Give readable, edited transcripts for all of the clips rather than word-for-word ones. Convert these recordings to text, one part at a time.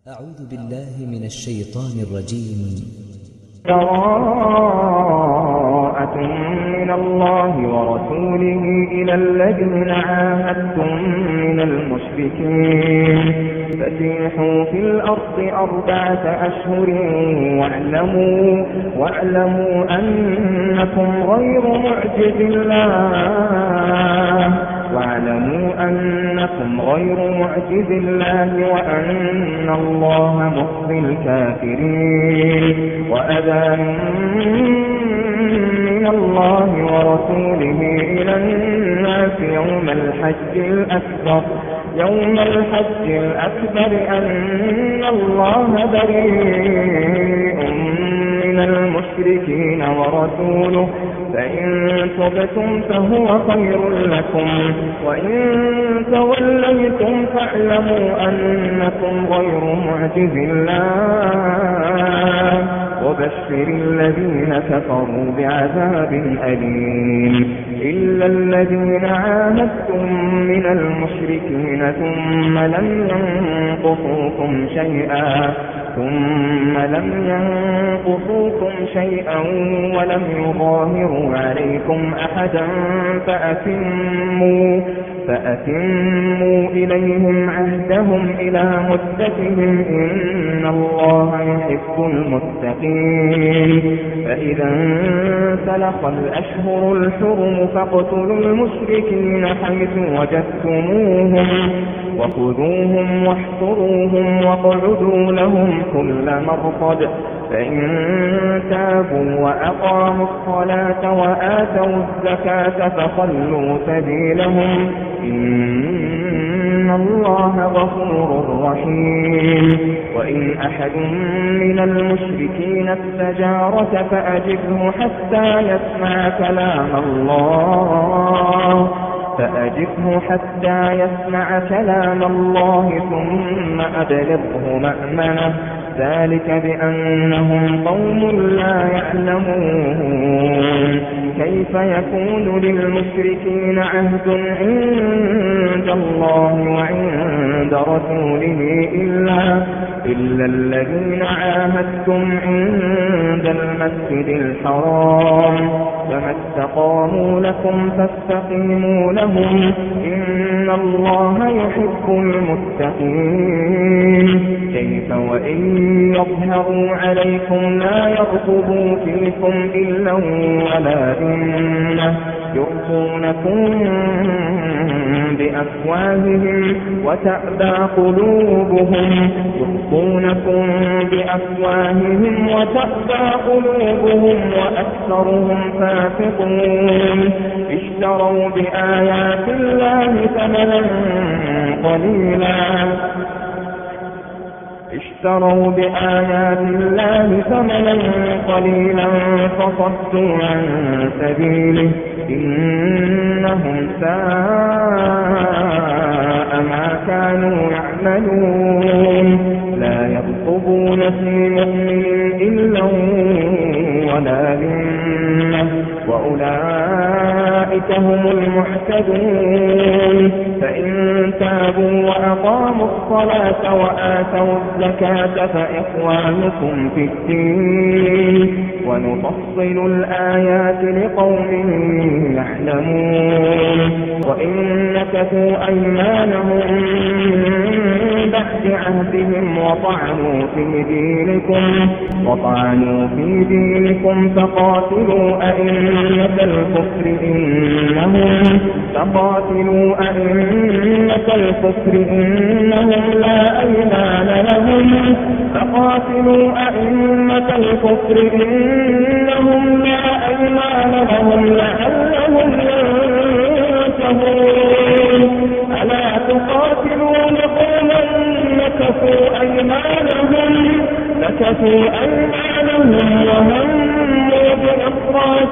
أعوذ بالله من الشيطان الرجيم. براءة من الله ورسوله إلى الذين عاهدتم من المشركين فسيحوا في الأرض 4 أشهر واعلموا أنكم غير معجز الله وأن الله مخزي الكافرين وأذان من الله ورسوله إلى الناس يوم الحج الأكبر أن الله بريء من المشركين ورسوله فإن تبتم فهو خير لكم وإن توليتم فاعلموا أنكم غير معجز الله وبشر الذين كفروا بعذاب أليم إلا الذين عاهدتم من المشركين ثم لم ينقصوكم شيئا ولم يظاهروا عليكم أحدا فأتموا إليهم عهدهم إلى مدتهم إن الله يحب المتقين فإذا انسلخ الأشهر الحرم فاقتلوا المشركين حيث وجدتموهم وخذوهم واحصروهم واقعدوا لهم كل مرصد فإن تابوا وأقاموا الصلاة وآتوا الزكاة فخلوا سبيلهم إن الله غفور رحيم وإن أحد من المشركين استجارك فأجره حتى يسمع كلام الله ثم أبلغه مأمنه ذلك بأنهم قوم لا يعلمون كيف يكون للمشركين عهد عند الله وعند رسوله إلا الذين عاهدتم عند المسجد الحرام فما استقاموا لكم فاستقيموا لهم إن الله يحب المتقين كيف وإن يظهروا عليكم لا يرقبوا فيكم إلا ولا ذمة يرضونكم بأفواههم وتأبى قلوبهم وأكثرهم فاسقون اشتروا بآيات الله ثمنا قليلا فصدوا عن سبيله إنهم ساء ما كانوا يعملون لا يرقبون في مؤمن إلا ولا ذمة وأولئك هم المعتدون فإن تابوا وأقاموا الصلاة وآتوا الزكاة فإخوانكم في الدين ونفصل الآيات لقوم يعلمون وإن نكثوا أيمانهم من بعد عهدهم وطعنوا في دينكم فقاتلوا أئمة الكفر إنهم لا أيمان لهم لعلهم ينتهون ألا تقاتلون قوما نكثوا أيمانهم وهموا بإخراج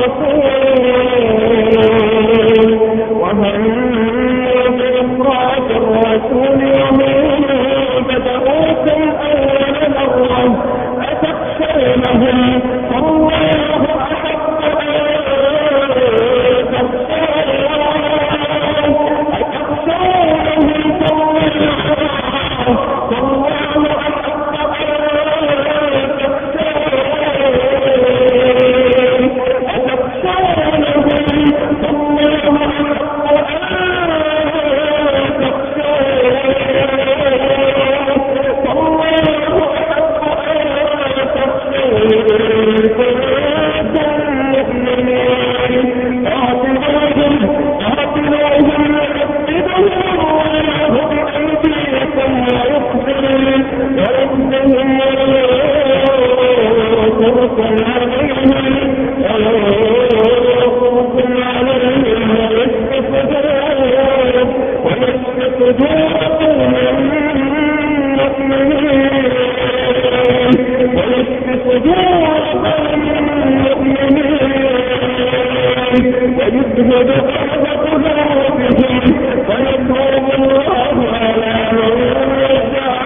الرسول وهم بدؤوكم أول مرة أتخشونهم فالله أحق أن تخشونهم فالله وربهم وينصركم عليهم ويشف صدور قوم مؤمنين ويذهب بعض قلوبهم ويتوب الله على من يشاء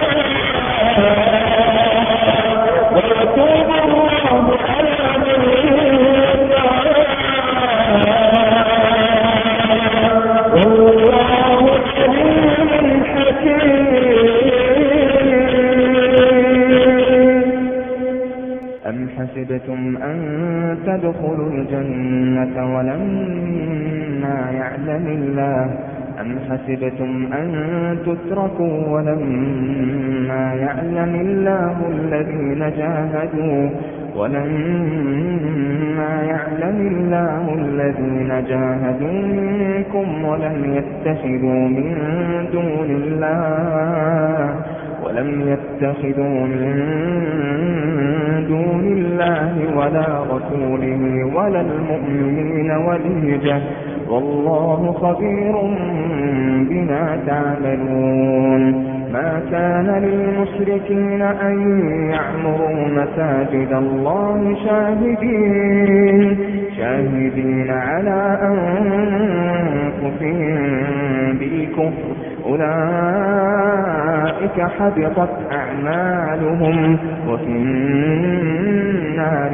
ويتوب الله على من يشاء والله عليم حكيم. أم حسبتم أن تدخلوا الجنة ولما يعلم الله الذين جاهدوا منكم ولم يتخذوا من دون الله ولا رسوله ولا المؤمنين وليجة والله خبير بما تعملون. ما كان للمشركين أن يعمروا مساجد الله شاهدين على أنفسهم بالكفر أولئك حبطت أعمالهم وفي النار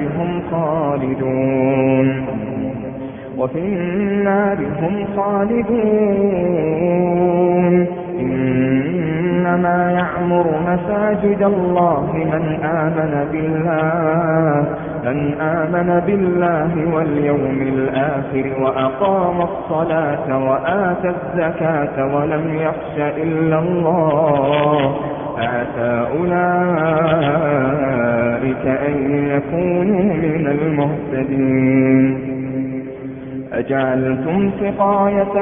هم خالدون. إنما يعمر مساجد الله من آمن بالله واليوم الآخر وأقام الصلاة وآتى الزكاة ولم يخش إلا الله عسى أولئك أن يكونوا من المهتدين. أجعلتم سقاية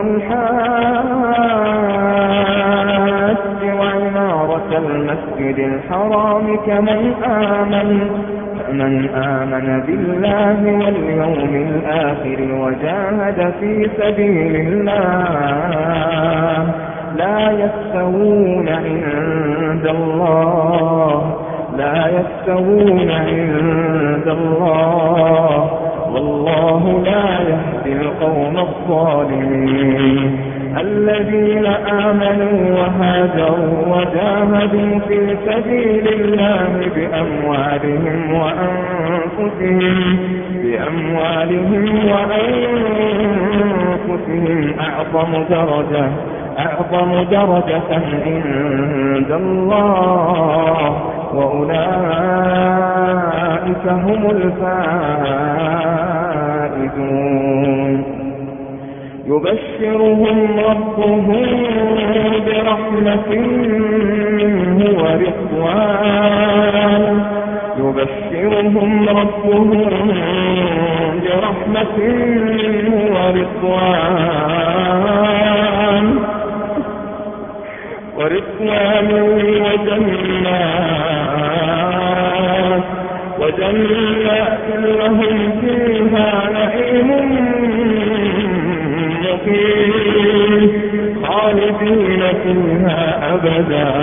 الحاج وعمارة المسجد الحرام كمن آمن بالله واليوم الآخر وجاهد في سبيل الله لا يستوون عند الله والله لا يهدي القوم الظالمين. الذين آمنوا وهاجروا وجاهدوا في سبيل الله بأموالهم وأنفسهم أعظم درجة عند الله وأولئك هم الفائزون. يبشرهم ربهم برحمة منه ورضوان وجنات لهم فيها نعيم مقيم خالدين فيها أبدا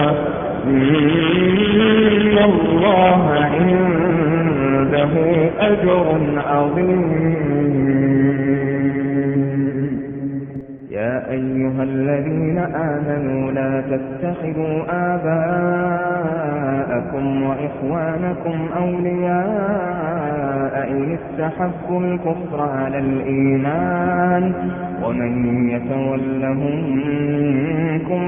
إن الله عنده أجر عظيم. يا أيها الذين آمنوا لا تتخذوا آباءكم وإخوانكم أولياء إن استحبوا الكفر على الإيمان ومن يتولهم منكم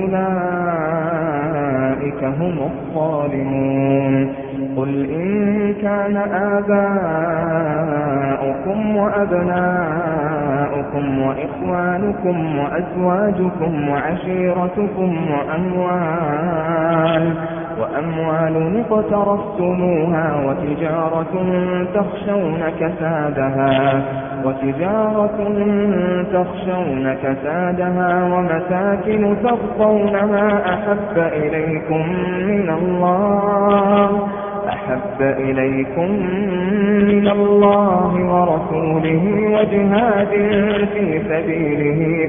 فأولئك هم الظالمون. قل إن كان آباؤكم وأبناؤكم وإخوانكم وأزواجكم وعشيرتكم وأموال اقترفتموها وتجارة تخشون كسادها ومساكن ترضونها أحب إليكم من الله ورسوله وجهاد في سبيله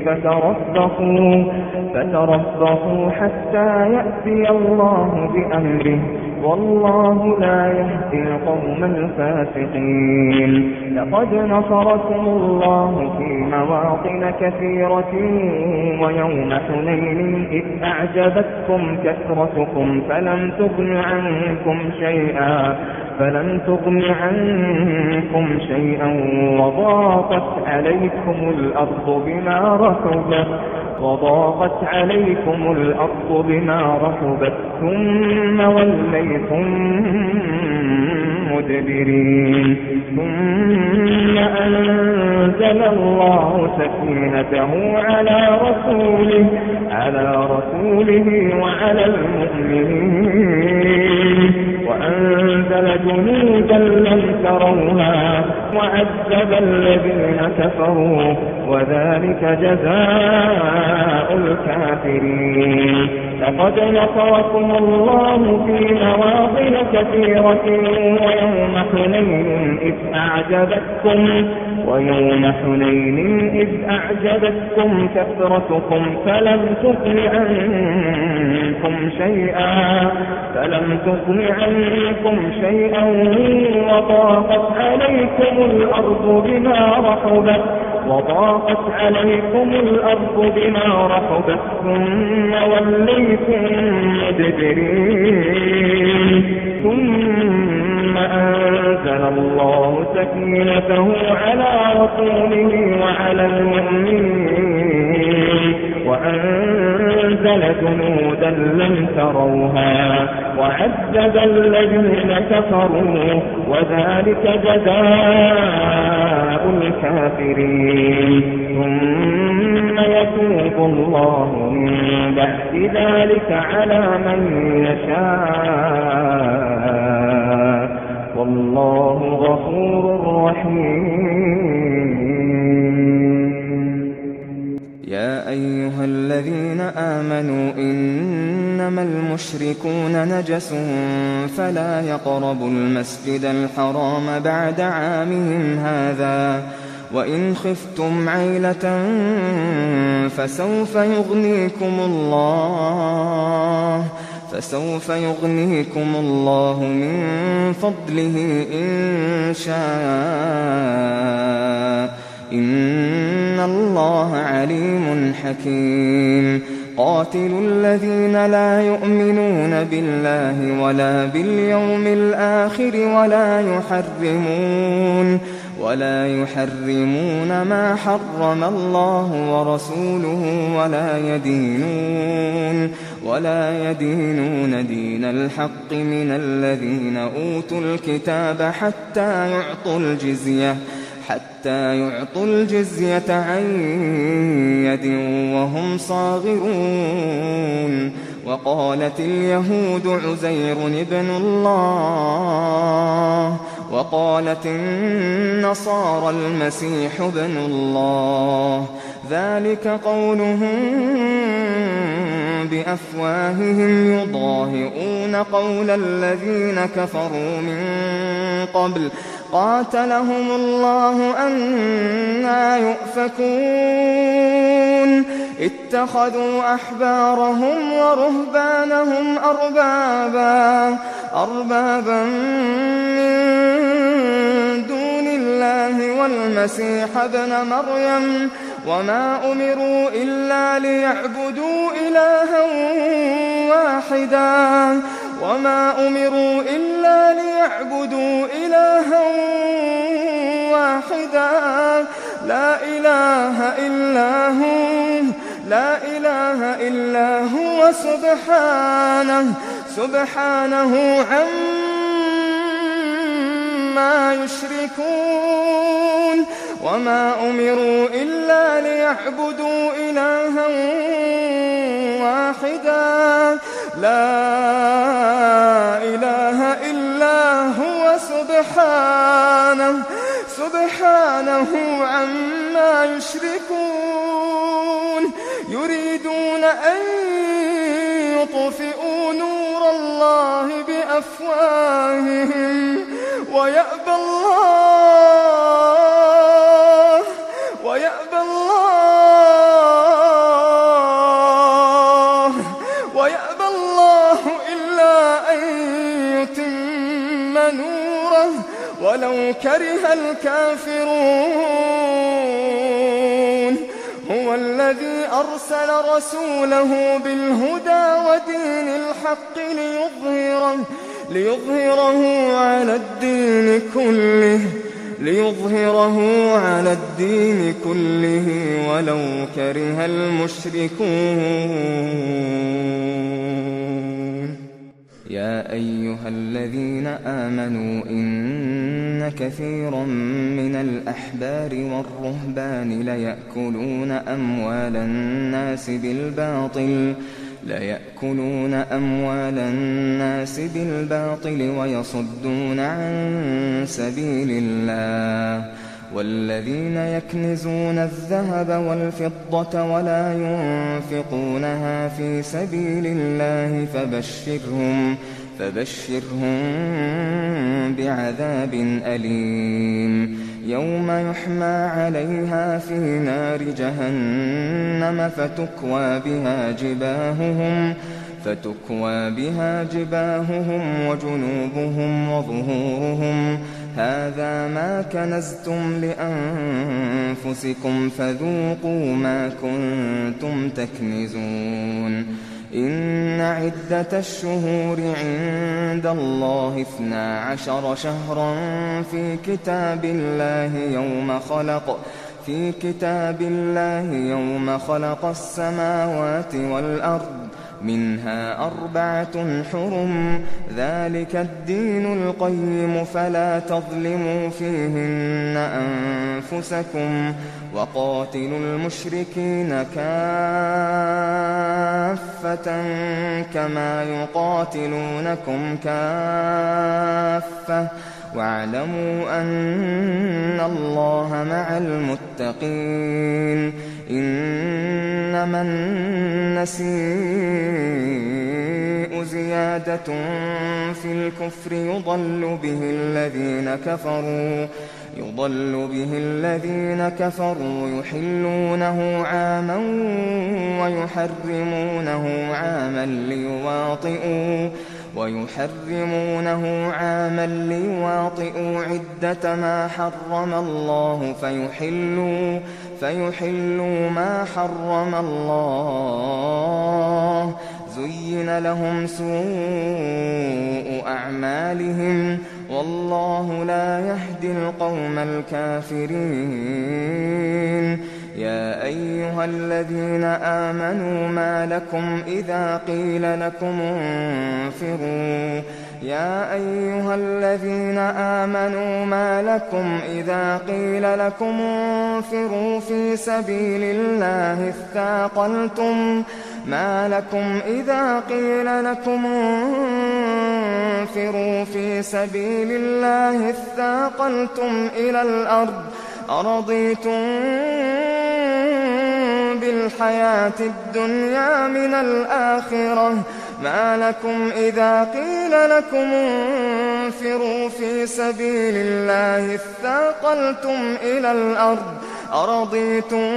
فتربصوا حتى يأتي الله بأمره والله لا يهدي القوم الفاسقين. لقد نصركم الله في مواطن كثيرة ويوم حنين إذ أعجبتكم كثرتكم فلم تغن عنكم شيئا وضاقت عليكم الأرض بما رحبت ثم وليتم مدبرين. ثم أنزل الله سكينته على رسوله وعلى المؤمنين وأنزل جنودا لم تروها وعذب الذين كفروا وذلك جزاء الكافرين. لقد نصركم الله في مواطن كثيرة ويوم حنين إذ أعجبتكم كثرتكم فلم تغن عنكم شيئا وضاقت عليكم الأرض بما رحبت ثم وليتم مدبرين. ثم أنزل الله سكينته على رسوله وعلى المؤمنين وأنزل جنودا لم تروها وعذب الذين كفروا وذلك جزاء الكافرين. ثم يتوب الله من بعد ذلك على من يشاء والله غفور رحيم. يا أيها الذين آمنوا إنما المشركون نجس فلا يقربوا المسجد الحرام بعد عامهم هذا وإن خفتم عيلة فسوف يغنيكم الله من فضله إن شاء إن الله عليم حكيم. قاتلوا الذين لا يؤمنون بالله ولا باليوم الآخر ولا يحرمون ما حرم الله ورسوله ولا يدينون دين الحق من الذين أوتوا الكتاب حتى يعطوا الجزية عن يد وهم صاغرون. وقالت اليهود عزير ابن الله وقالت النصارى المسيح ابن الله ذلك قولهم بأفواههم يضاهئون قول الذين كفروا من قبل قاتلهم الله أنى يؤفكون. اتخذوا أحبارهم ورهبانهم أربابا من دون الله والمسيح ابن مريم وما أمروا إلا ليعبدوا إلها واحدا لا إله إلا هو سبحانه عما يشركون. وما أمروا إلا ليعبدوا إلها واحدا لا سبحانه عما يشركون يريدون أن يطفئوا نور الله بأفواههم ويأبى الله إلا أن يتم نوره ولو كره الكافرون هو الذي أرسل رسوله بالهدى ودين الحق ليظهره على الدين كله ولو كره المشركون يا أيها الذين آمنوا إن كثيرا من الأحبار والرهبان ليأكلون أموال الناس بالباطل ويصدون عن سبيل الله والذين يكنزون الذهب والفضة ولا ينفقونها في سبيل الله فبشرهم بعذاب أليم يوم يحمى عليها في نار جهنم فتكوى بها جباههم وجنوبهم وظهورهم هذا ما كنزتم لأنفسكم فذوقوا ما كنتم تكنزون إن عدة الشهور عند الله 12 شهرا في كتاب الله يوم خلق السماوات والأرض منها 4 حرم ذلك الدين القيم فلا تظلموا فيهن أنفسكم وقاتلوا المشركين كافة كما يقاتلونكم كافة واعلموا أن الله مع المتقين إنما النسيء زيادة في الكفر يضل به الذين كفروا يحلونه عاما ويحرمونه عاما ليواطئوا عدة ما حرم الله فيحلوا ما حرم الله زين لهم سوء أعمالهم والله لا يهدي القوم الكافرين يا أيها الذين آمنوا ما لكم إذا قيل لكم انفروا في سبيل الله اثاقلتم إلى الأرض أرضيتم بالحياة الدنيا من الآخرة ما لكم إذا قيل لكم انفروا في سبيل الله اثاقلتم إلى الأرض أرضيتم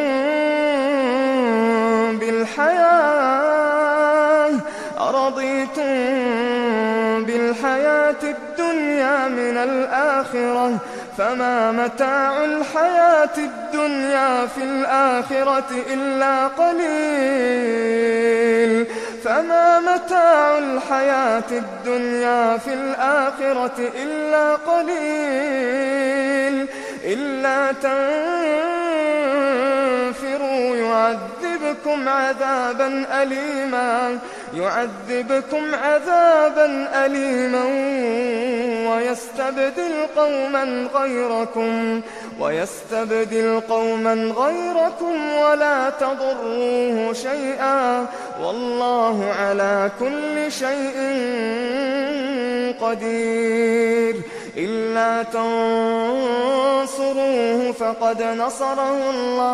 بالحياة الدنيا من الآخرة فما متاع الحياة الدنيا في الآخرة إلا قليل إلا تنفروا يعذبكم عذابا أليما ويستبدل قوما غيركم ولا تضروه شيئا والله على كل شيء قدير إلا تنصروه فقد نصره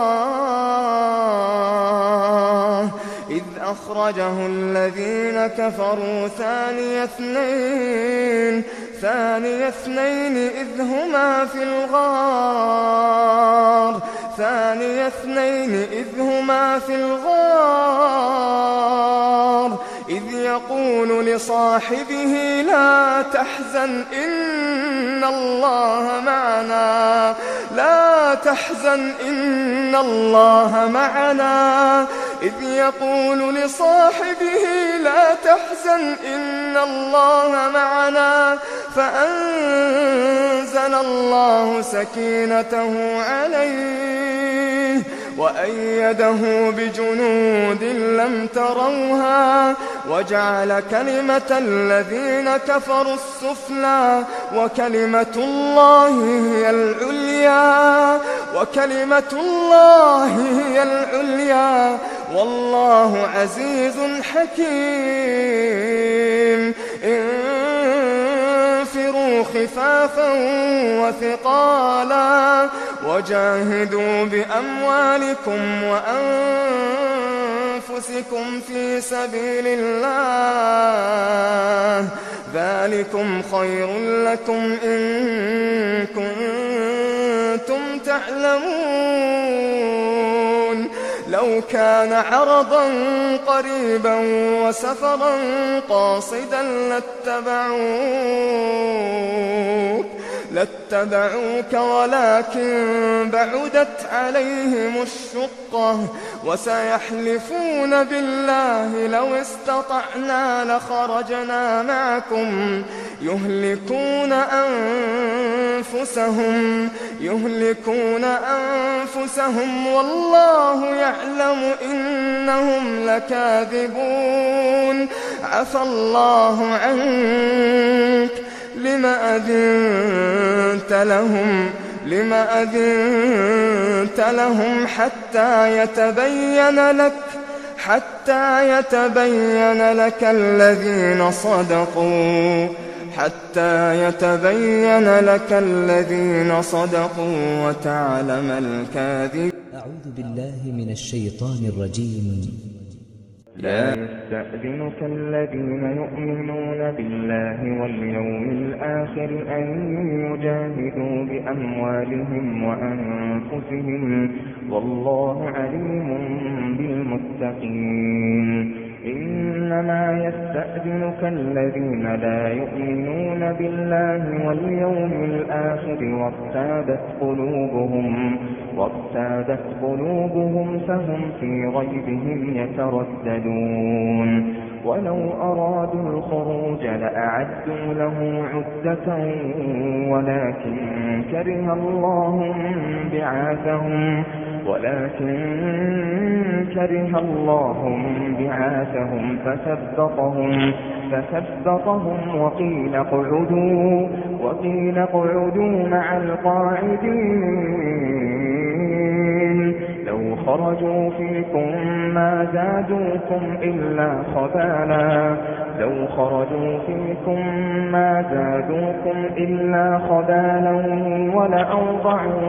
الله إذ أخرجه الذين كفروا ثاني اثنين إذ هما في الغار إذ يقول لصاحبه لا تحزن إن الله معنا إذ يقول لصاحبه لا تحزن إن الله معنا فأنزل الله سكينته عليه وأيده بجنود لم تروها وجعل كلمة الذين كفروا السفلى وكلمة الله هي العليا والله عزيز حكيم انفروا خفافا وثقالا وجاهدوا بأموالكم وأنفسكم في سبيل الله ذلكم خير لكم إن كنتم تعلمون لو كان عرضا قريبا وسفرا قاصدا لاتبعوك ولكن بعدت عليهم الشقة وسيحلفون بالله لو استطعنا لخرجنا معكم يهلكون أنفسهم والله يعلم إنهم لكاذبون عفى الله عنك لما أذنت لهم حتى يتبين لك الذين صدقوا وتعلم الكاذبين. أعوذ بالله من الشيطان الرجيم. لا يستأذنك الذين يؤمنون بالله واليوم الآخر أن يجاهدوا بأموالهم وأنفسهم والله عليم بالمتقين إنما يستأذنك الذين لا يؤمنون بالله واليوم الآخر وارتابت قلوبهم فهم في ريبهم يترددون ولو أرادوا الخروج لأعدوا له عدة ولكن كره الله بعاثهم فثبطهم وقيل اقعدوا مع القاعدين لو خرجوا فيكم ما زادوكم إلا خبالا ولأوضعوا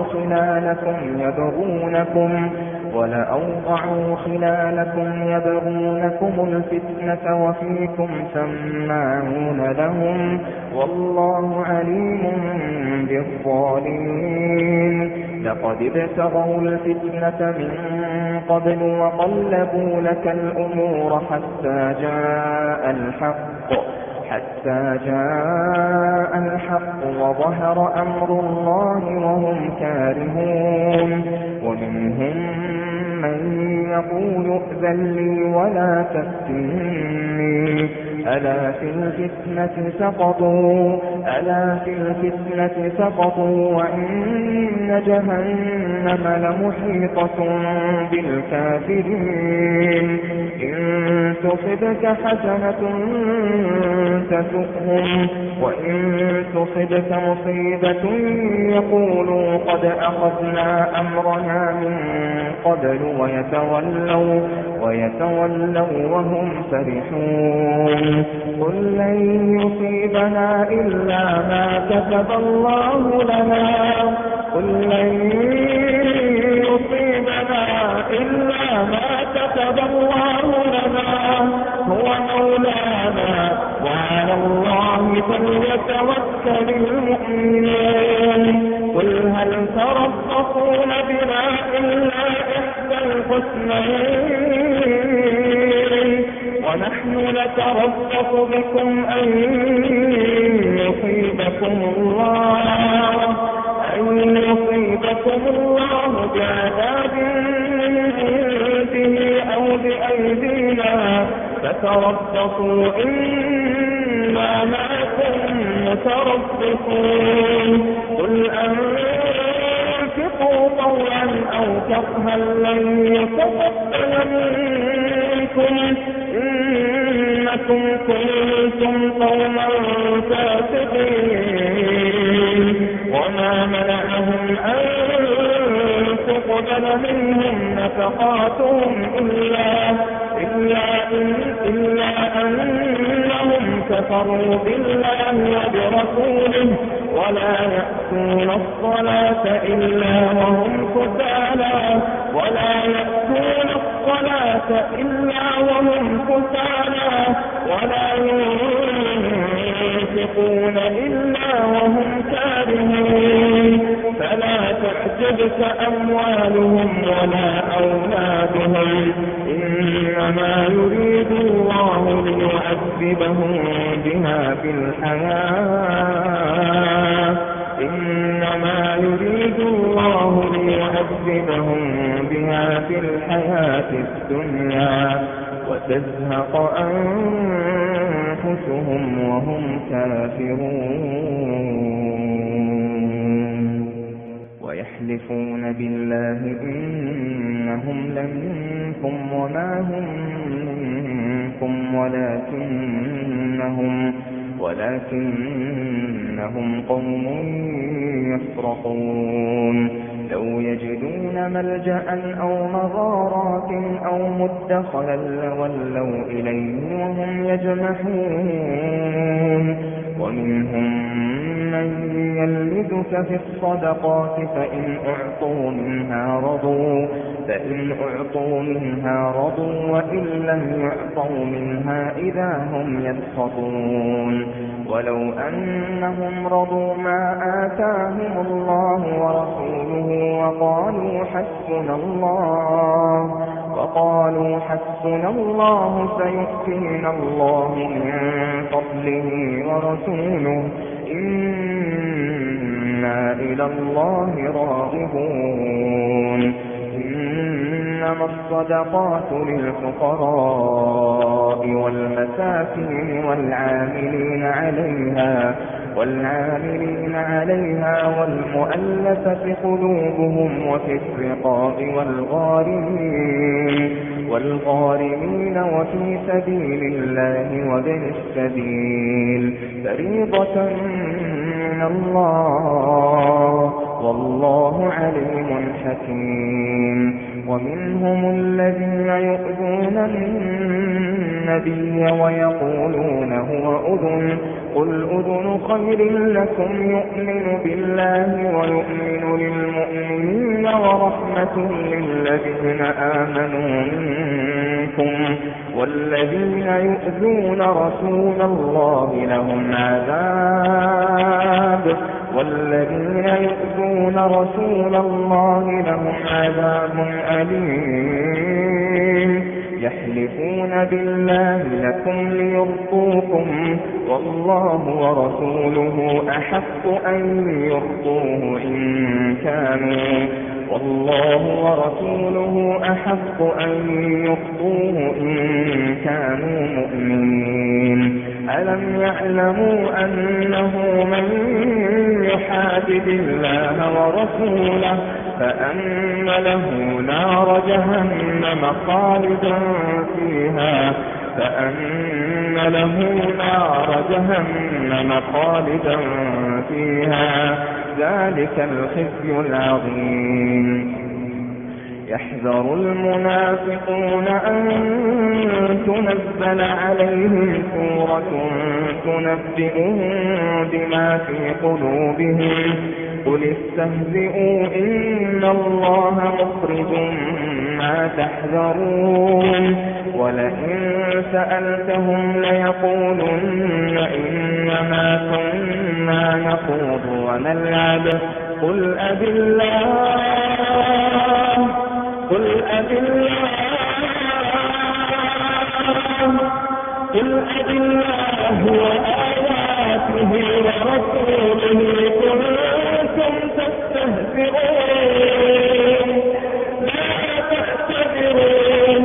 خلالكم يبغونكم الفتنة وفيكم سماعون لهم والله عليم بالظالمين لقد ابتغوا الفتنة من قبل وقلبوا لك الأمور حتى جاء الحق وظهر أمر الله وهم كارهون ومنهم من يقول ائذن لي ولا تفتني ألا في الفتنة سقطوا وإن جهنم لمحيطة بالكافرين إن تصبك حسنة تسؤهم وإن تصبك مصيبة يقولوا قد أخذنا أمرنا من قبل ويتولوا وهم فرحون قل لن يصيبنا إلا ما كتب الله لنا قل لن يصيبنا إلا ما كتب الله لنا هو مولانا وعلى الله فليتوكل المؤمنون قل هل تربصون بنا إلا إحدى الحسنيين ونحن نتربص بكم أن يصيبكم الله بعذاب من عنده أو بأيدينا فتربصوا إنا معكم متربصون قل أنفقوا طوعا أو كرها لن يتقبل منكم إنكم كنتم قوما فاسقين وما منعهم أن تقبل منهم نفقاتهم إلا أنهم كفروا بالله وبرسوله ولا يأتون الصلاة إلا وهم كسالى ولا ينفقون إلا وهم كارهون فلا تعجبك أموالهم ولا أولادهم إنما يريد الله ليعذبهم بها في الحياة الدنيا وتزهق أنفسهم وهم كافرون ويحلفون بالله إنهم لمنكم وما هم منكم ولكنهم قوم يفرقون لو يجدون ملجأ أو مغارات أو مدخلا لولوا إليه وهم يجمحون ومنهم من يلمزك في الصدقات فإن أعطوا منها رضوا وإن لم يعطوا منها إذا هم يسخطون ولو أنهم رضوا ما آتاهم الله ورسوله وقالوا حسبنا الله سيؤتينا الله من فضله ورسوله إنا إلى الله راغبون إنما الصدقات للفقراء والمساكين والعاملين عليها والمؤلفة قلوبهم وفي الرقاب والغارمين وفي سبيل الله وابن السبيل فريضة من الله والله عليم حكيم ومنهم الذين يؤذون النبي ويقولون هو أذن قل أذن خير لكم يؤمن بالله ويؤمن للمؤمنين ورحمة للذين آمنوا منكم والذين يؤذون رسول الله لهم عذاب أليم يحلفون بالله لكم ليرضوكم والله ورسوله أحق أن يرضوه إن كانوا مؤمنين ألم يعلموا أنه من يحادد الله ورسوله فأن له نار جهنم خالدا فيها ذلك الخزي العظيم يحذر المنافقون أن تنزل عليهم سورة تنبئهم بما في قلوبهم قل استهزئوا إن الله مخرج ما تحذرون ولئن سألتهم ليقولن إنما كنا نخوض ونلعب قل أبي الله وآياته ورسوله كنتم تستهزئون لا تعتذروا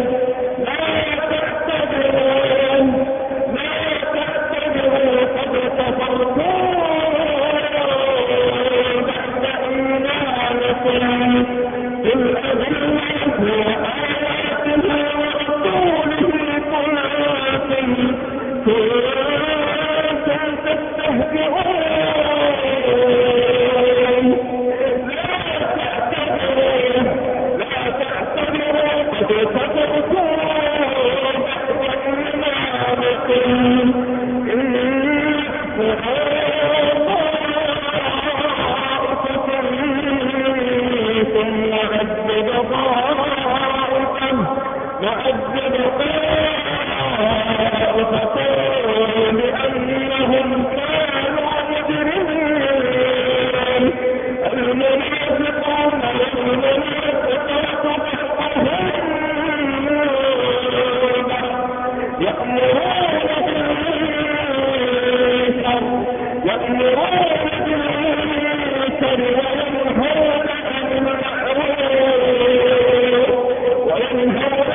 قد كفرتم بعد إيمانكم قل أبي الله وآياته ورسوله كنتم تستهزئون لا تعتذروا قد كفرتم بعد إيمانكم إن طائفة منكم نعذب طائفة بأنهم كانوا مجرمين المنافقون والمنافقات يأمرون بالمنكر وينهون عن المعروف ويقبضون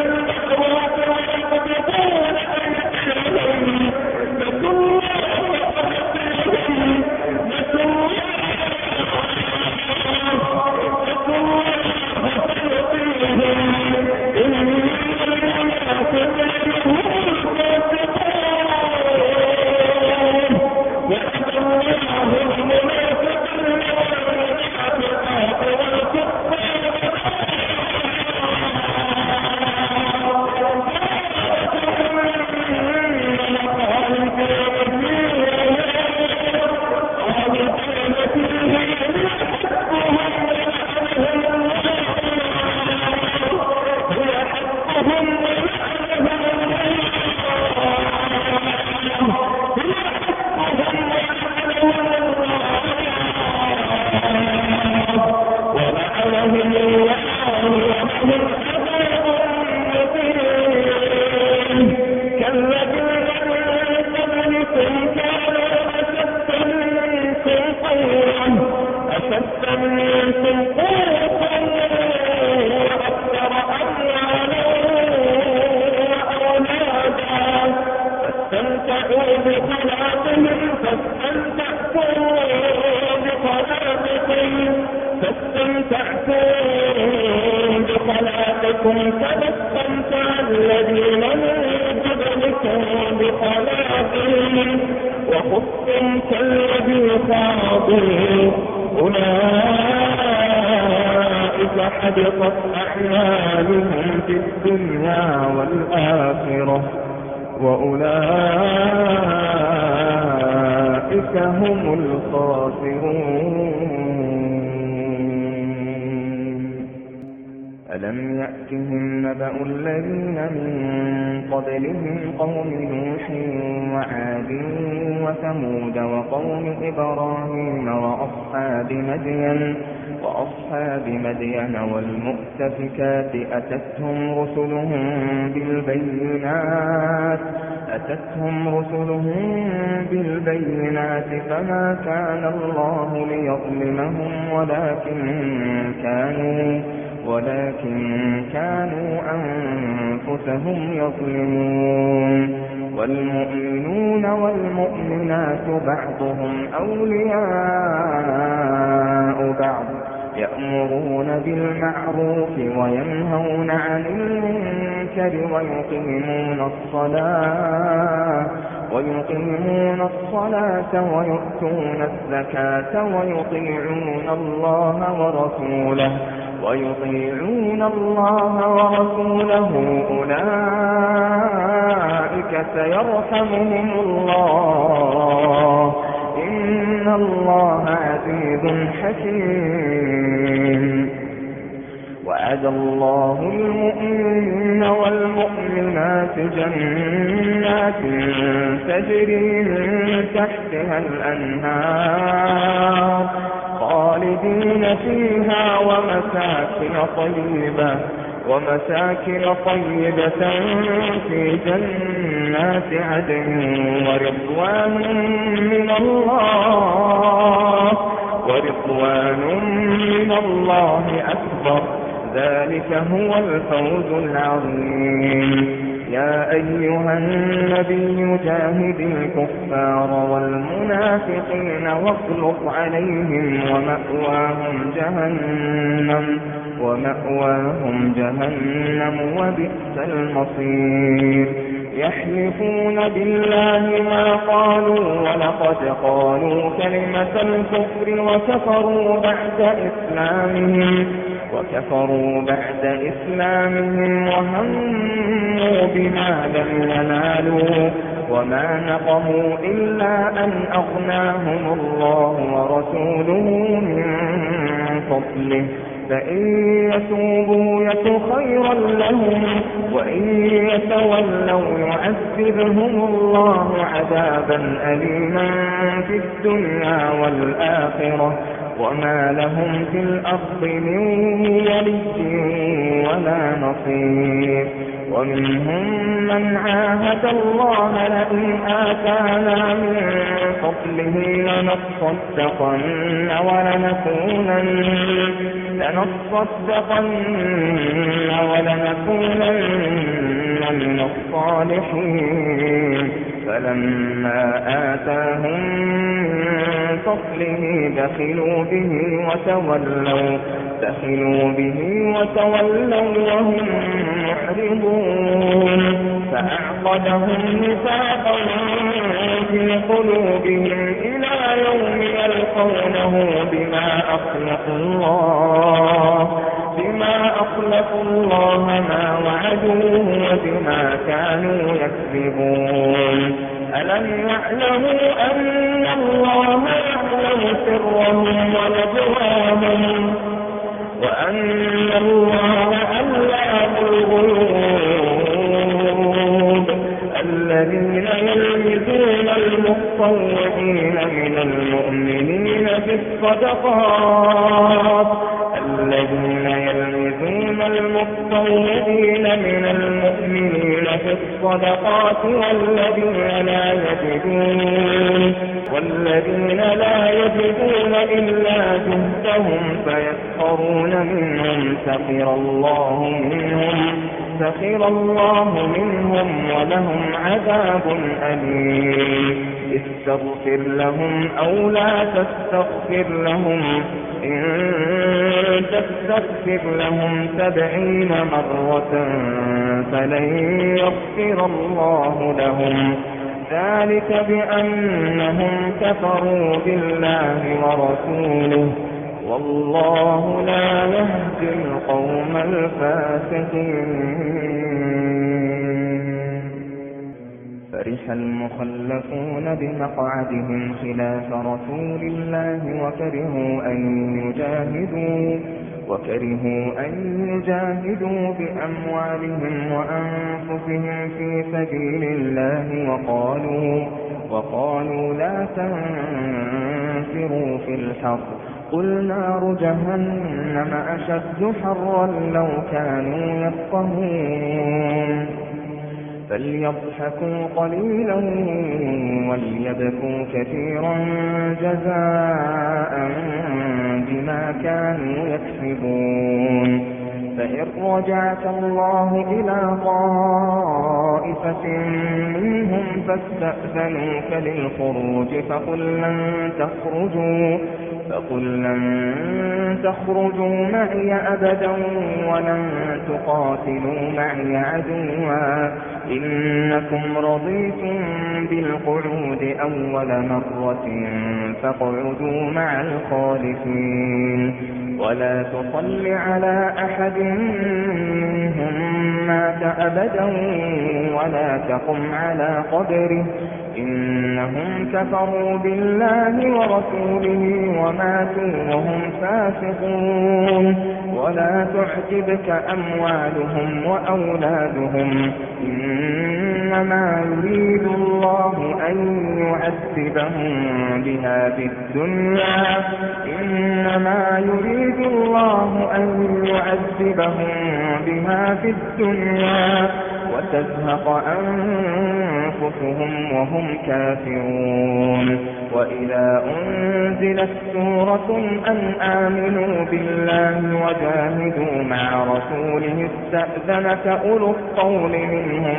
بخلاقكم كما استمتع الذين من قبلكم بخلاقهم وخذتم كالذي خاضوا أولئك حبطت أعمالهم في الدنيا والآخرة وأولئك هم الخاسرون. ألم يأتهم نبأ الذين من قبلهم قوم نوح وعاد وثمود وقوم إبراهيم وأصحاب مدين والمؤتفكات أتتهم رسلهم بالبينات فما كان الله ليظلمهم ولكن كانوا أنفسهم يظلمون. والمؤمنون والمؤمنات بعضهم أولياء بعض يأمرون بالمعروف وينهون عن المنكر ويقيمون الصلاة ويؤتون الزكاة ويطيعون الله ويطيعون الله ورسوله أولئك سيرحمهم الله إن الله عزيز حكيم وعد الله المؤمنين والمؤمنات جنات تجري من تحتها الأنهار خالدين فيها ومساكن طيبة في جنات عدن ورضوان من الله أكبر ذلك هو الفوز العظيم يا أيها النبي جاهد الكفار والمنافقين واغلظ عليهم ومأواهم جهنم وبئس المصير يحلفون بالله ما قالوا ولقد قالوا كلمة الكفر وكفروا بعد إسلامهم وهموا بما لم ينالوا وما نقموا إلا أن أغناهم الله ورسوله من فضله فإن يتوبوا يك خيرا لهم وإن يتولوا يعذبهم الله عذابا أليما في الدنيا والآخرة وما لهم في الأرض من ولي ولا نصير ومنهم من عاهد الله لئن آتانا من فضله لنصدقن ولنكونن من الصالحين فلما آتاهم من فضله بخلوا به وتولوا وهم محرضون فأعقدهم نفاقا في قلوبهم إلى يوم يلقونه بما أخلفوا الله ما وعدوه وبما كانوا يكذبون ألم يعلموا أن الله يعلم سرهم ونجواهم وأن الله علام الغيوب الذين يلمزون المطوعين من المؤمنين في الصدقات والذين لا يجدون إلا جهدهم فيسخرون منهم سخر الله منهم ولهم عذاب أليم استغفر لهم أو لا تستغفر لهم إن تستغفر لهم 70 مرة فلن يغفر الله لهم ذلك بأنهم كفروا بالله ورسوله والله لا يهدي القوم الفاسقين فرح المخلفون بمقعدهم خلاف رسول الله وكرهوا أن يجاهدوا بأموالهم وأنفسهم في سبيل الله وقالوا لا تنفروا في الحر قل نار جهنم أشد حرا لو كانوا يفقهون فليضحكوا قليلا وليبكوا كثيرا جزاء بما كانوا يكسبون فإن رجعك الله إلى طائفة منهم فاستأذنوك للخروج فقل لن تخرجوا معي أبدا ولن تقاتلوا معي عدوا إنكم رضيتم بالقعود أول مرة فاقعدوا مع الخالفين ولا تصل على أحد منهم مات أبدا ولا تقم على قبره إنهم كفروا بالله ورسوله وماتوا وهم فاسقون ولا تعجبك أموالهم وأولادهم إنما يريد الله أن يعذبهم بها في الدنيا وتزهق أنفسهم وهم كافرون وإذا أنزلت سورة أن آمنوا بالله وجاهدوا مع رسوله استأذنك أولو الطول منهم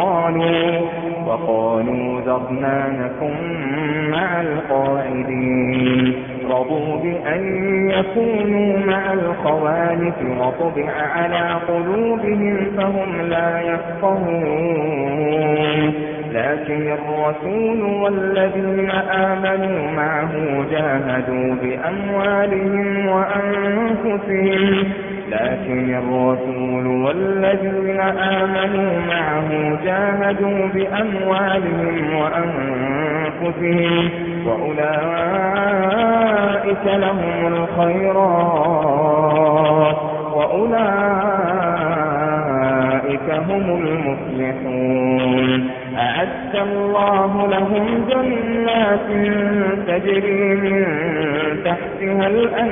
وقالوا ذرنا نكن مع القاعدين رضوا بأن يكونوا مع الخوالف وطبع على قلوبهم فهم لا يفقهون لكن الرسول والذين آمنوا معه جاهدوا بأموالهم وأنفسهم وأولئك لهم الخيرات وأولئك هم المفلحون أعد الله لهم جنات تجري من تحتها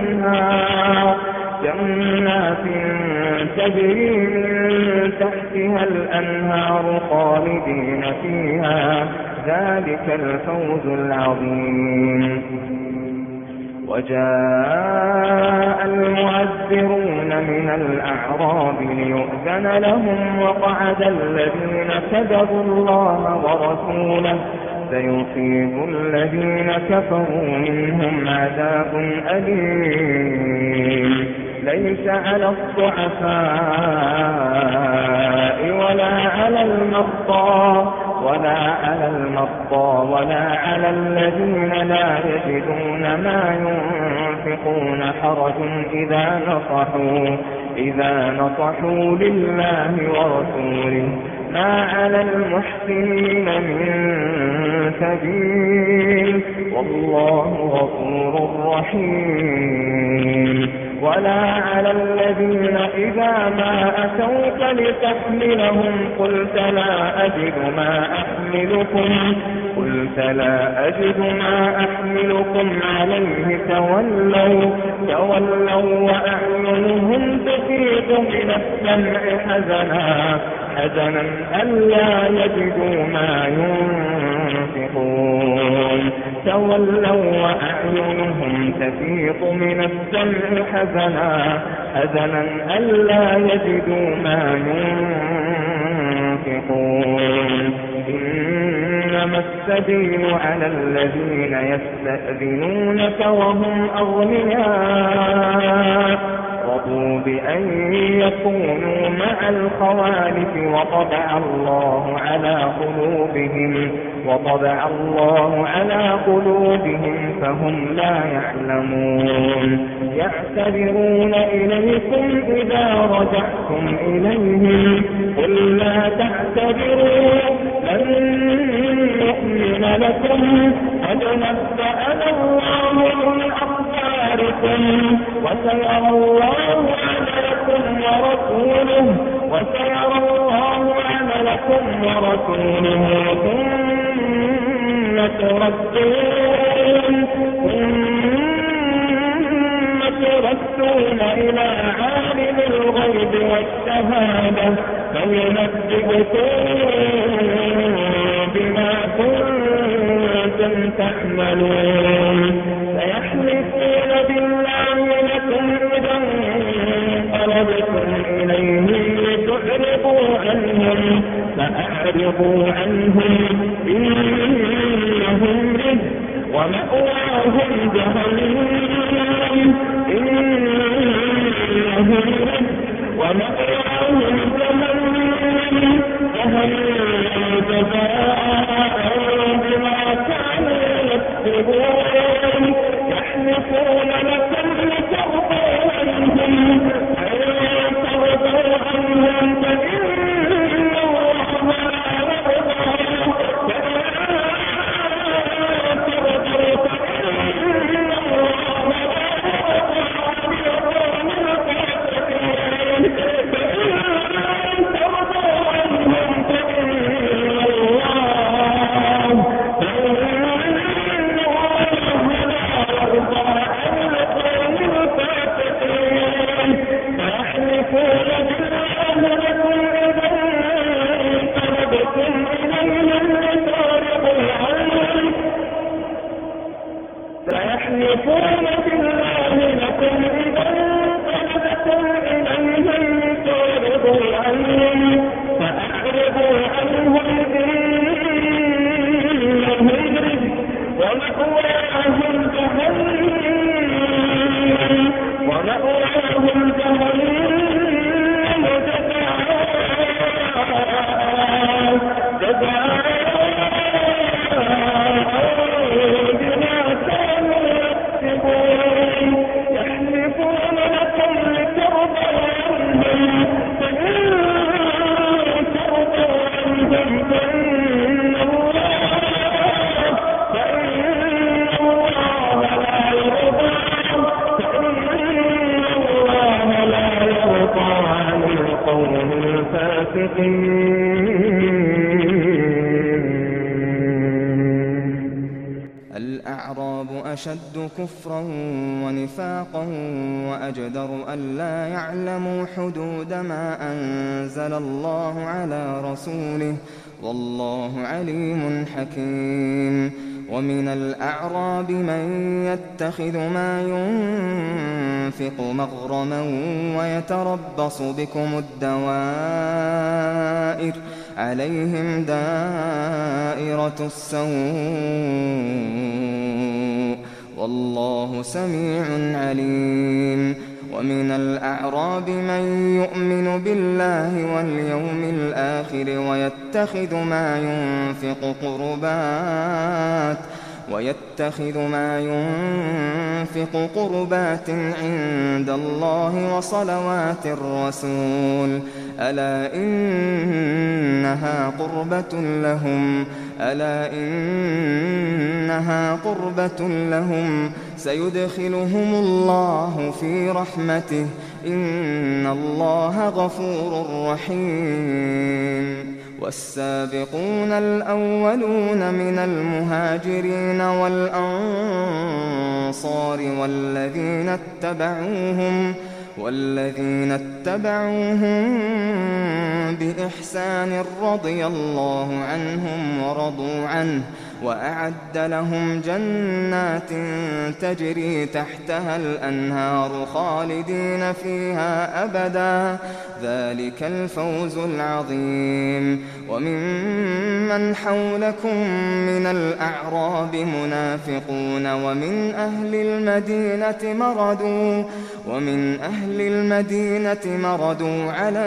الأنهار خالدين فيها ذلك الفوز العظيم وجاء المعذرون من الأعراب ليؤذن لهم وقعد الذين كذبوا الله ورسوله سيصيب الذين كفروا منهم عذاب أليم ليس على الضعفاء ولا على المرضى ولا على الذين لا يجدون ما ينفقون حرج إذا نصحوا لله ورسوله ما على المحسنين من سبيل والله غفور رحيم ولا على الذين إذا ما أتوك لتحملهم قلت لا أجد ما أحملكم عليه تولوا وأعينهم تفيض من الدمع حزنا ألا يجدوا ما ينفقون حزنا ألا يجدوا ما ينفقون إنما السبيل على الذين يستأذنونك وهم أغنياء رضوا بأن يكونوا مع الخوالف وطبع الله على قلوبهم فهم لا يعلمون يعتذرون إليكم إذا رجعتم إليهم قل لا تعتذروا لن نؤمن لكم قد نبأنا الله من أخباركم وسيرى الله عملكم ورسوله ثم تردون إلى عالم الغيب والشهادة فينبئكم بما كنتم تعملون سيحلفون بالله لكم إذا انقلبتم إليهم لتعرضوا عنهم فأعرضوا عنهم إنهم رجس ومأواهم جهنم إنهم ومأواهم جهنم جزاء بما كانوا يكسبون يحلفون لكم لترضوا عنهم فإن الله سيحلفون بالله لكم إذا انقلبتم إليهم لتعرضوا عنهم فأعرضوا عنهم إنهم رجس ومأواهم جهنم جزاء يحلفون لكم لترضوا عنهم فإن ترضوا عنهم فإن الله لا يرضى عن القوم الفاسقين. الأعراب أشد كفرا ونفاقا وأجدر ألا يعلموا حدود ما أنزل الله على رسوله والله عليم حكيم. ومن الأعراب من يتخذ ما ينفق مغرما ويتربص بكم الدوائر عليهم دائرة السوء والله سميع عليم. ومن الأعراب من يؤمن بالله واليوم الآخر ويتخذ ما ينفق قربات عند الله وصلوات الرسول ألا إنها قربة لهم سيدخلهم الله في رحمته إن الله غفور رحيم. والسابقون الأولون من المهاجرين والأنصار والذين اتبعوهم بإحسان رضي الله عنهم ورضوا عنه وأعد لهم جنات تجري تحتها الأنهار خالدين فيها أبدا ذلك الفوز العظيم. وممن حولكم من الأعراب منافقون ومن أهل المدينة مردوا على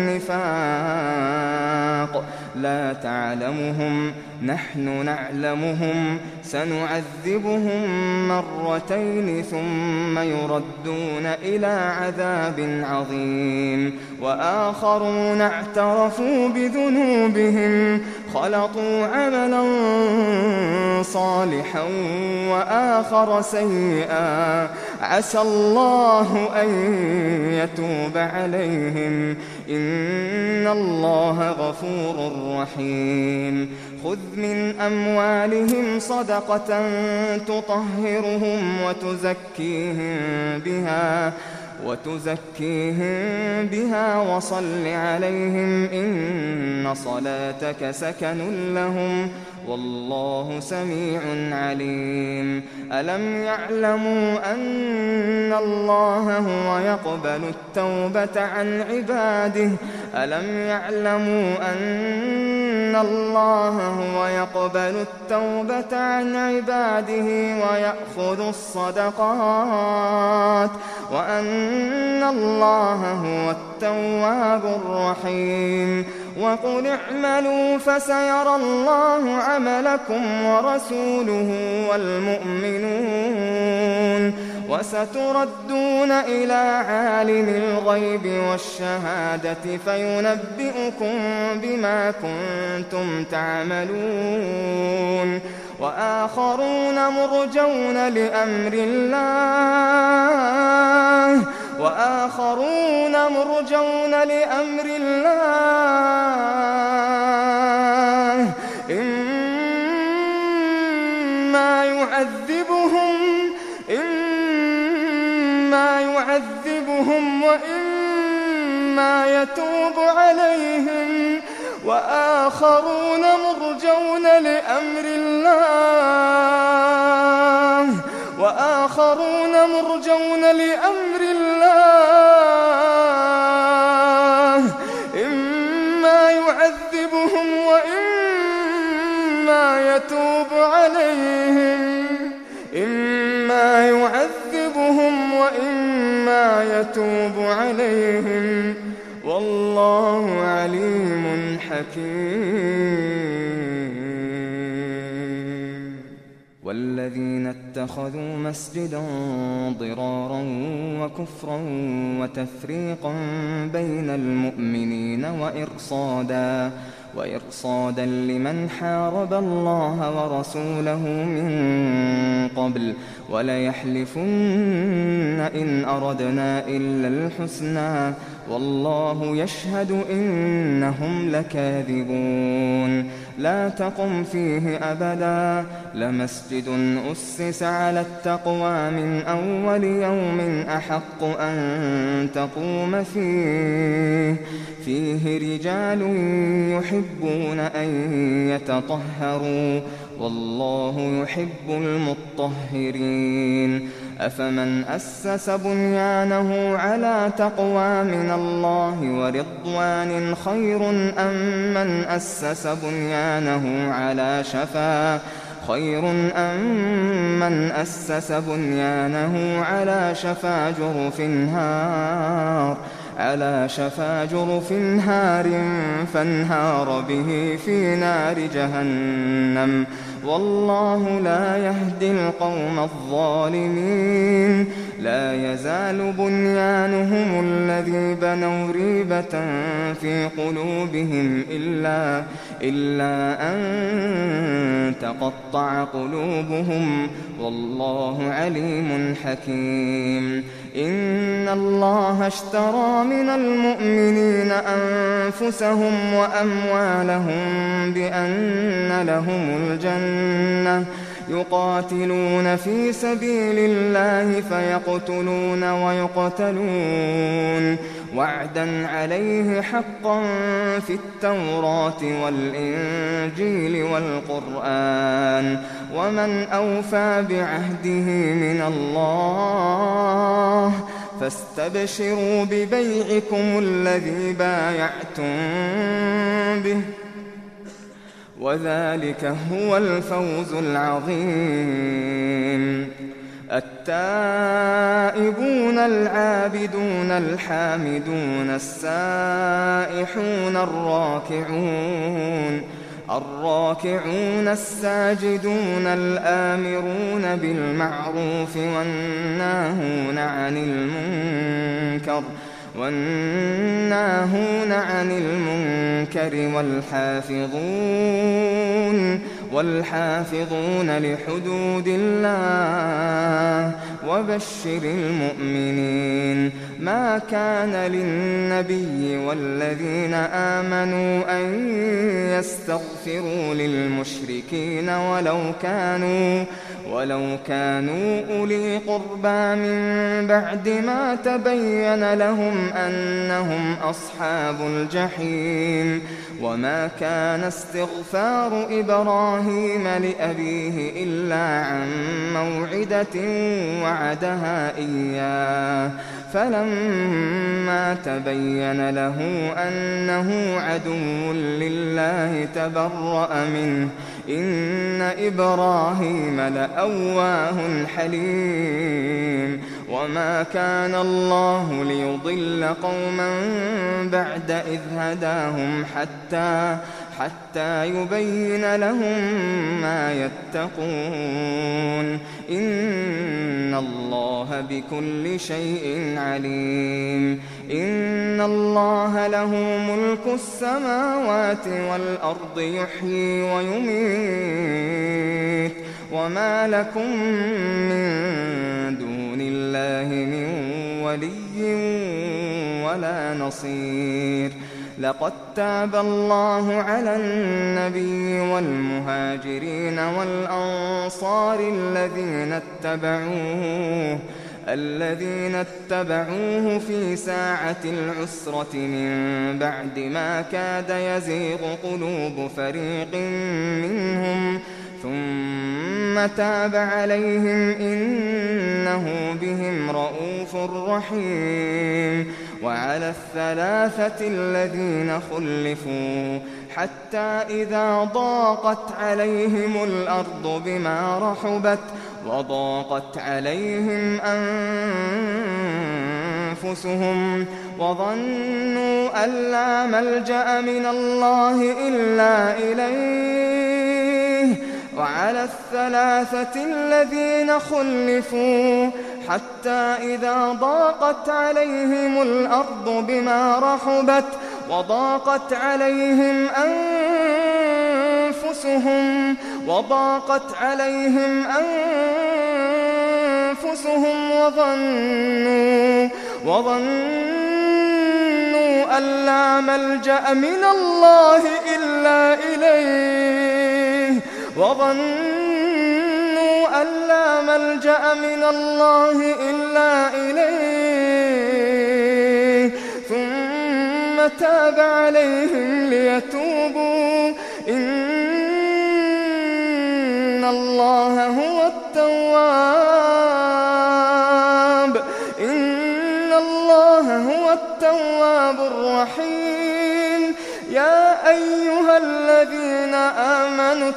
النفاق لا تعلمهم نحن نعلمهم سنعذبهم مرتين ثم يردون إلى عذاب عظيم. وآخرون اعترفوا بذنوبهم خلطوا عملا صالحا وآخر سيئا عسى الله أن يتوب عليهم إن الله غفور رحيم. خذ من أموالهم صدقة تطهرهم وتزكيهم بها وصل عليهم إن صلاتك سكن لهم والله سميع عليم. ألم يعلموا أن الله هو يقبل التوبة عن عباده ألم يعلموا أن الله هو يقبل التوبة عن عباده ويأخذ الصدقات وأن الله هو التواب الرحيم وقل اعملوا فسيرى الله عملكم ورسوله والمؤمنون وستردون إلى عالم الغيب والشهادة فينبئكم بما كنتم تعملون وآخرون مرجون لأمر الله إما يعذبهم وإما يتوب عليهم وآخرون مرجون لأمر الله إما يعذبهم وإما يتوب عليهم والله عليم حكيم والذين اتخذوا مسجدا ضرارا وكفرا وتفريقا بين المؤمنين وإرصادا لمن حارب الله ورسوله من قبل وليحلفن إن أردنا إلا الحسنى والله يشهد إنهم لكاذبون لا تقم فيه أبدا لمسجد أسس على التقوى من أول يوم أحق أن تقوم فيه رجال يحبون أن يتطهروا والله يحب المطهرين أفمن أسس بنيانه على تقوى من الله ورضوان خير أم من أسس بنيانه على شفا جرف نار فانهار به في نار جهنم والله لا يهدي القوم الظالمين لا يزال بنيانهم الذي بنوا ريبة في قلوبهم إلا أن تقطع قلوبهم والله عليم حكيم إن الله اشترى من المؤمنين أنفسهم وأموالهم بأن لهم الجنة يقاتلون في سبيل الله فيقتلون ويقتلون وعدا عليه حقا في التوراة والإنجيل والقرآن ومن أوفى بعهده من الله فاستبشروا ببيعكم الذي بايعتم به وذلك هو الفوز العظيم التائبون العابدون الحامدون السائحون الراكعون الساجدون الآمرون بالمعروف والناهون عن المنكر والحافظون لحدود الله وبشر المؤمنين ما كان للنبي والذين آمنوا أن يستغفروا للمشركين ولو كانوا أولي قربى من بعد ما تبين لهم أنهم أصحاب الجحيم وما كان استغفار إبراهيم لأبيه إلا عن موعدة وعدها إياه فلما تبين له أنه عدو لله تبرأ منه إن إبراهيم لأواه حليم وما كان الله ليضل قوما بعد إذ هداهم حتى يبين لهم ما يتقون إن الله بكل شيء عليم إن الله له ملك السماوات والأرض يحيي ويميت وما لكم من دون الله من ولي ولا نصير لقد تاب الله على النبي والمهاجرين والأنصار الذين اتبعوه في ساعة العسرة من بعد ما كاد يزيغ قلوب فريق منهم ثم تاب عليهم إنه بهم رءوف رحيم وعلى الثلاثة الذين خلفوا حتى إذا ضاقت عليهم الأرض بما رحبت وضاقت عليهم أنفسهم وظنوا أن لا ملجأ من الله إلا إليه وعلى الثلاثة الذين خلفوا حتى إذا ضاقت عليهم الأرض بما رحبت وضاقت عليهم أنفسهم وظنوا أن لا ملجأ من الله إلا إليه ثم تاب عليهم ليتوبوا إن الله هو التواب الرحيم يا أيها الذين آمنوا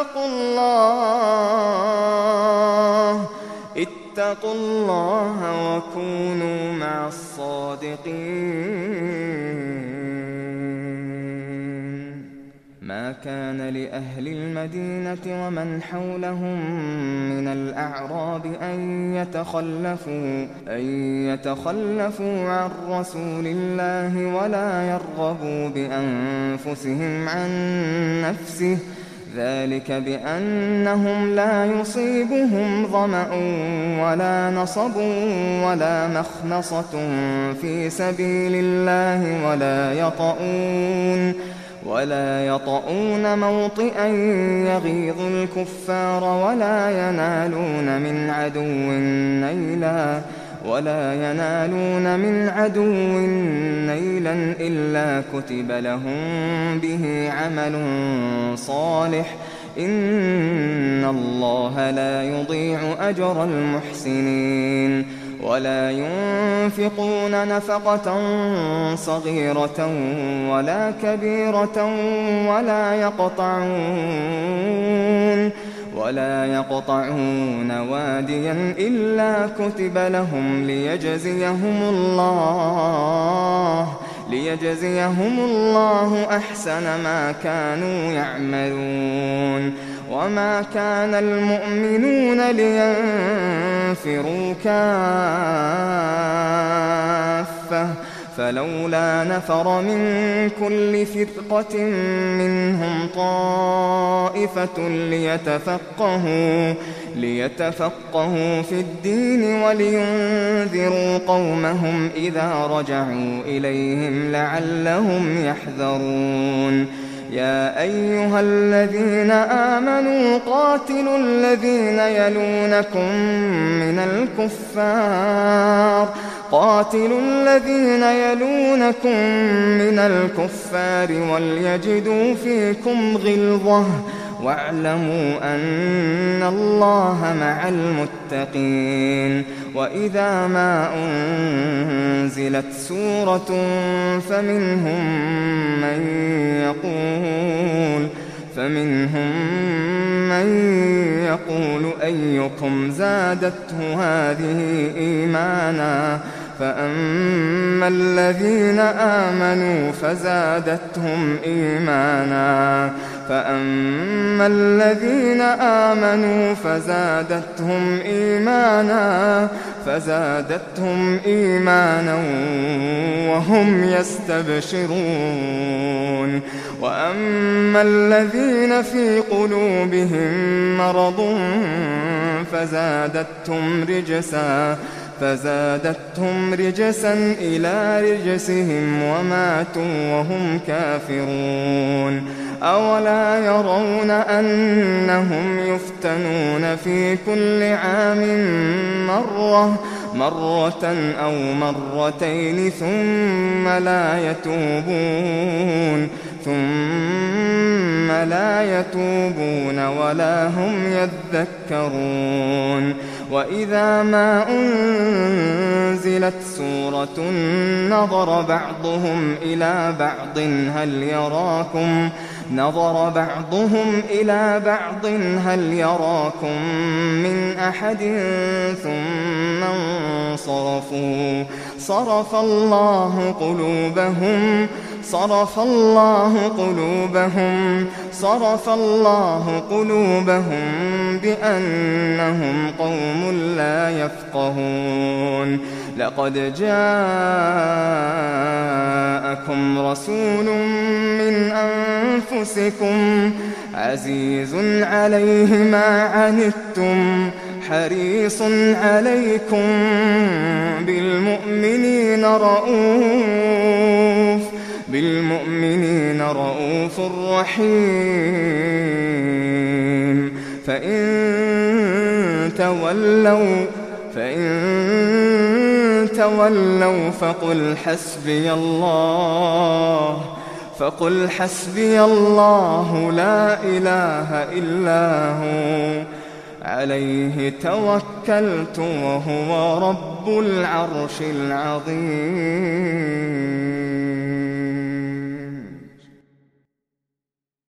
اتقوا الله وكونوا مع الصادقين ما كان لأهل المدينة ومن حولهم من الأعراب أن يتخلفوا عن رسول الله ولا يرغبوا بأنفسهم عن نفسه ذلك بأنهم لا يصيبهم ظمأ ولا نصب ولا مخنصة في سبيل الله ولا يطؤون موطئا يغيظ الكفار ولا ينالون من عدو نيلا إلا كتب لهم به عمل صالح إن الله لا يضيع أجر المحسنين ولا ينفقون نفقة صغيرة ولا كبيرة ولا يقطعون واديا إلا كتب لهم ليجزيهم الله أحسن ما كانوا يعملون وما كان المؤمنون لينفروا كافة فلولا نفر من كل فرقة منهم طائفة ليتفقهوا في الدين ولينذروا قومهم إذا رجعوا إليهم لعلهم يحذرون يا أيها الذين آمنوا قاتلوا الذين يلونكم من الكفار وليجدوا فيكم غلظة واعلموا أن الله مع المتقين. وإذا ما أنزلت سورة فمنهم من يقول أيكم زادته هذه إيمانا فأما الذين آمنوا فزادتهم إيمانا وهم يستبشرون. وأما الذين في قلوبهم مرض فزادتهم رجسا إلى رجسهم وماتوا وهم كافرون. أولا يرون أنهم يفتنون في كل عام مرة أو مرتين ثم لا يتوبون ولا هم يذكرون. وإذا ما أنزلت سورة نظر بعضهم إلى بعض هل يراكم من أحد ثم انصرفوا. صرف الله قلوبهم بأنهم قوم لا يفقهون. لقد جاءكم رسول من أنفسكم عزيز عليه ما عنتم حريص عليكم بالمؤمنين رؤوف رحيم. فإن تولوا فقل حسبي الله لا إله إلا هو عليه توكلت وهو رب العرش العظيم.